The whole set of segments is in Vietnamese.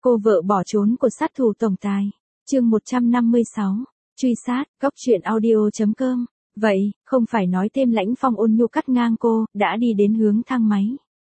Cô vợ bỏ trốn của sát thủ tổng tài. Chương 156. Truy sát, góc truyện audio.com. Vậy, không phải nói thêm Lãnh Phong ôn nhu cắt ngang cô, đã đi đến hướng thang máy.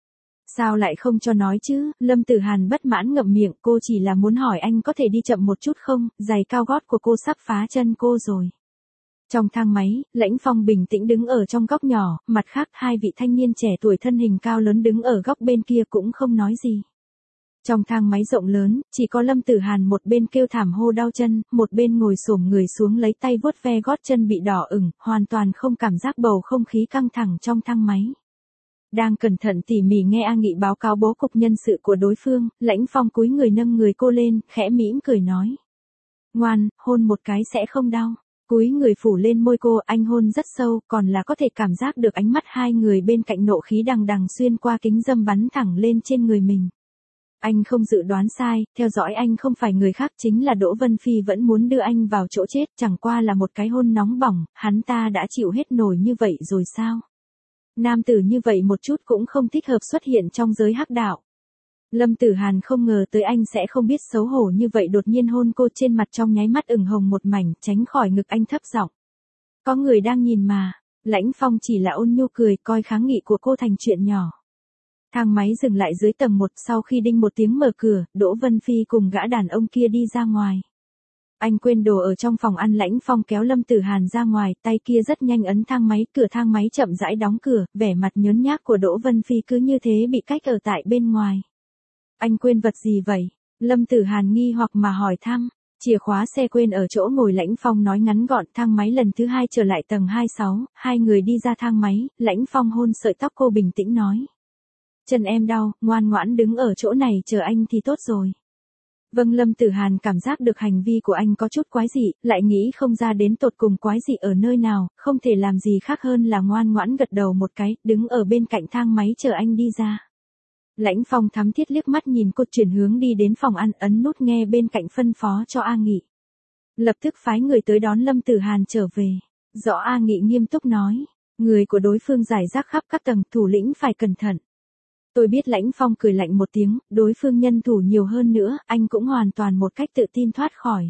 Sao lại không cho nói chứ? Lâm Tử Hàn bất mãn ngậm miệng, cô chỉ là muốn hỏi anh có thể đi chậm một chút không, giày cao gót của cô sắp phá chân cô rồi. Trong thang máy, Lãnh Phong bình tĩnh đứng ở trong góc nhỏ, mặt khác hai vị thanh niên trẻ tuổi thân hình cao lớn đứng ở góc bên kia cũng không nói gì. Trong thang máy rộng lớn, chỉ có Lâm Tử Hàn một bên kêu thảm hô đau chân, một bên ngồi xổm người xuống lấy tay vuốt ve gót chân bị đỏ ửng, hoàn toàn không cảm giác bầu không khí căng thẳng trong thang máy. Đang cẩn thận tỉ mỉ nghe A Nghị báo cáo bố cục nhân sự của đối phương, Lãnh Phong cúi người nâng người cô lên, khẽ mỉm cười nói. Ngoan, hôn một cái sẽ không đau. Cúi người phủ lên môi cô, anh hôn rất sâu, còn là có thể cảm giác được ánh mắt hai người bên cạnh nộ khí đằng đằng xuyên qua kính râm bắn thẳng lên trên người mình. Anh không dự đoán sai, theo dõi anh không phải người khác chính là Đỗ Vân Phi vẫn muốn đưa anh vào chỗ chết, chẳng qua là một cái hôn nóng bỏng, hắn ta đã chịu hết nổi như vậy rồi sao? Nam tử như vậy một chút cũng không thích hợp xuất hiện trong giới hắc đạo. Lâm Tử Hàn không ngờ tới anh sẽ không biết xấu hổ như vậy, đột nhiên hôn cô trên mặt trong nháy mắt ửng hồng một mảnh, tránh khỏi ngực anh thấp giọng. Có người đang nhìn mà. Lãnh Phong chỉ là ôn nhu cười, coi kháng nghị của cô thành chuyện nhỏ. Thang máy dừng lại dưới tầng 1, sau khi đinh một tiếng mở cửa, Đỗ Vân Phi cùng gã đàn ông kia đi ra ngoài. Anh quên đồ ở trong phòng ăn. Lãnh Phong kéo Lâm Tử Hàn ra ngoài, tay kia rất nhanh ấn thang máy, cửa thang máy chậm rãi đóng cửa, vẻ mặt nhớn nhác của Đỗ Vân Phi cứ như thế bị cách ở tại bên ngoài. Anh quên vật gì vậy? Lâm Tử Hàn nghi hoặc mà hỏi thăm. Chìa khóa xe quên ở chỗ ngồi. Lãnh Phong nói ngắn gọn. Thang máy lần thứ 2 trở lại tầng 26, hai người đi ra thang máy, Lãnh Phong hôn sợi tóc cô, bình tĩnh nói. Chân em đau, ngoan ngoãn đứng ở chỗ này chờ anh thì tốt rồi. Vâng. Lâm Tử Hàn cảm giác được hành vi của anh có chút quái dị, lại nghĩ không ra đến tột cùng quái dị ở nơi nào, không thể làm gì khác hơn là ngoan ngoãn gật đầu một cái, đứng ở bên cạnh thang máy chờ anh đi ra. Lãnh Phong thắm thiết liếc mắt nhìn cô, chuyển hướng đi đến phòng ăn, ấn nút nghe bên cạnh phân phó cho A Nghị. Lập tức phái người tới đón Lâm Tử Hàn trở về. Rõ. A Nghị nghiêm túc nói. Người của đối phương rải rác khắp các tầng, thủ lĩnh phải cẩn thận. Tôi biết. Lãnh Phong cười lạnh một tiếng, đối phương nhân thủ nhiều hơn nữa, anh cũng hoàn toàn một cách tự tin thoát khỏi.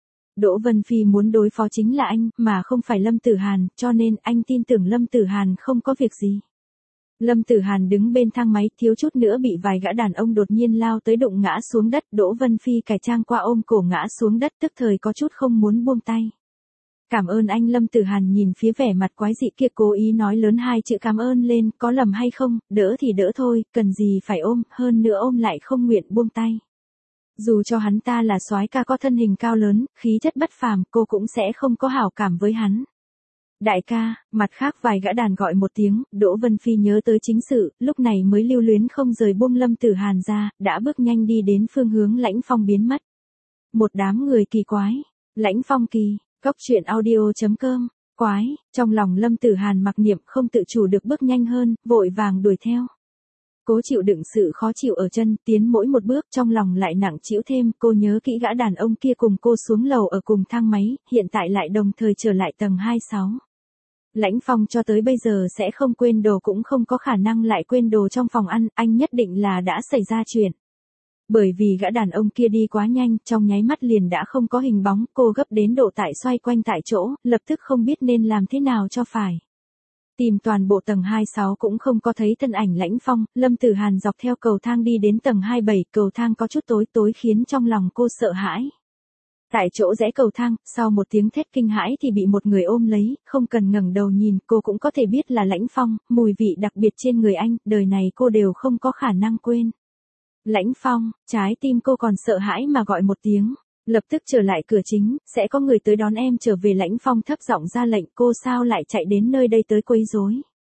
Đỗ Vân Phi muốn đối phó chính là anh, mà không phải Lâm Tử Hàn, cho nên anh tin tưởng Lâm Tử Hàn không có việc gì. Lâm Tử Hàn đứng bên thang máy, thiếu chút nữa bị vài gã đàn ông đột nhiên lao tới đụng ngã xuống đất. Đỗ Vân Phi cải trang qua ôm cổ ngã xuống đất, tức thời có chút không muốn buông tay. Cảm ơn anh. Lâm Tử Hàn nhìn phía vẻ mặt quái dị kia, cố ý nói lớn hai chữ cảm ơn lên, có lầm hay không, đỡ thì đỡ thôi, cần gì phải ôm, hơn nữa ôm lại không nguyện buông tay. Dù cho hắn ta là soái ca có thân hình cao lớn, khí chất bất phàm, cô cũng sẽ không có hảo cảm với hắn. Đại ca. Mặt khác vài gã đàn gọi một tiếng, Đỗ Vân Phi nhớ tới chính sự, lúc này mới lưu luyến không rời buông Lâm Tử Hàn ra, đã bước nhanh đi đến phương hướng Lãnh Phong biến mất. Một đám người kỳ quái. Lãnh Phong kỳ. Góc truyện audio.com. Quái. Trong lòng Lâm Tử Hàn mặc niệm, không tự chủ được bước nhanh hơn, vội vàng đuổi theo. Cố chịu đựng sự khó chịu ở chân, tiến mỗi một bước trong lòng lại nặng trĩu thêm. Cô nhớ kỹ gã đàn ông kia cùng cô xuống lầu ở cùng thang máy, hiện tại lại đồng thời trở lại tầng 26. Lãnh Phong cho tới bây giờ sẽ không quên đồ, cũng không có khả năng lại quên đồ trong phòng ăn, anh nhất định là đã xảy ra chuyện. Bởi vì gã đàn ông kia đi quá nhanh, trong nháy mắt liền đã không có hình bóng, cô gấp đến độ tại xoay quanh tại chỗ, lập tức không biết nên làm thế nào cho phải. Tìm toàn bộ tầng 26 cũng không có thấy thân ảnh Lãnh Phong. Lâm Tử Hàn dọc theo cầu thang đi đến tầng 27, cầu thang có chút tối tối khiến trong lòng cô sợ hãi. Tại chỗ rẽ cầu thang, sau một tiếng thét kinh hãi thì bị một người ôm lấy, không cần ngẩng đầu nhìn, cô cũng có thể biết là Lãnh Phong, mùi vị đặc biệt trên người anh, đời này cô đều không có khả năng quên. Lãnh Phong. Trái tim cô còn sợ hãi mà gọi một tiếng. Lập tức trở lại cửa chính, sẽ có người tới đón em trở về. Lãnh Phong thấp giọng ra lệnh, cô sao lại chạy đến nơi đây tới quấy rối.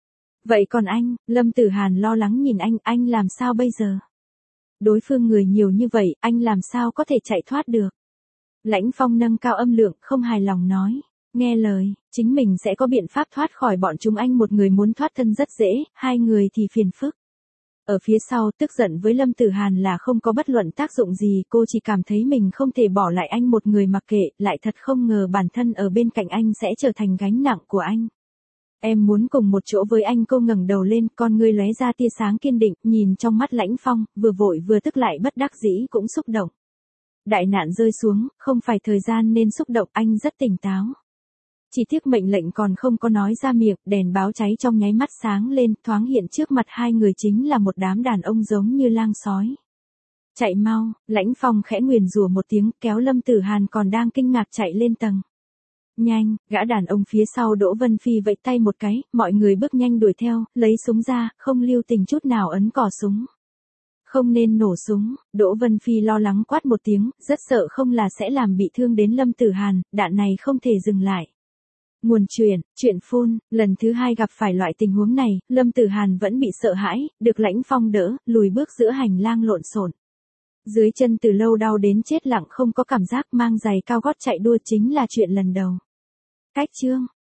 Vậy còn anh? Lâm Tử Hàn lo lắng nhìn anh làm sao bây giờ? Đối phương người nhiều như vậy, anh làm sao có thể chạy thoát được? Lãnh Phong nâng cao âm lượng, không hài lòng nói. Nghe lời, chính mình sẽ có biện pháp thoát khỏi bọn chúng. Anh một người muốn thoát thân rất dễ, hai người thì phiền phức. Ở phía sau, tức giận với Lâm Tử Hàn là không có bất luận tác dụng gì, cô chỉ cảm thấy mình không thể bỏ lại anh một người mặc kệ, lại thật không ngờ bản thân ở bên cạnh anh sẽ trở thành gánh nặng của anh. Em muốn cùng một chỗ với anh. Cô ngẩng đầu lên, con ngươi lóe ra tia sáng kiên định, nhìn trong mắt Lãnh Phong, vừa vội vừa tức lại bất đắc dĩ cũng xúc động. Đại nạn rơi xuống, không phải thời gian nên xúc động, anh rất tỉnh táo. Chỉ tiếc mệnh lệnh còn không có nói ra miệng, đèn báo cháy trong nháy mắt sáng lên, thoáng hiện trước mặt hai người chính là một đám đàn ông giống như lang sói. Chạy mau, Lãnh Phong khẽ nguyền rủa một tiếng, kéo Lâm Tử Hàn còn đang kinh ngạc chạy lên tầng. Nhanh, gã đàn ông phía sau Đỗ Vân Phi vẫy tay một cái, mọi người bước nhanh đuổi theo, lấy súng ra, không lưu tình chút nào ấn cò súng. Không nên nổ súng, Đỗ Vân Phi lo lắng quát một tiếng, rất sợ không là sẽ làm bị thương đến Lâm Tử Hàn, đạn này không thể dừng lại. Nguồn chuyện phun, lần thứ hai gặp phải loại tình huống này, Lâm Tử Hàn vẫn bị sợ hãi, được Lãnh Phong đỡ, lùi bước giữa hành lang lộn xộn. Dưới chân từ lâu đau đến chết lặng không có cảm giác, mang giày cao gót chạy đua chính là chuyện lần đầu. Cách chương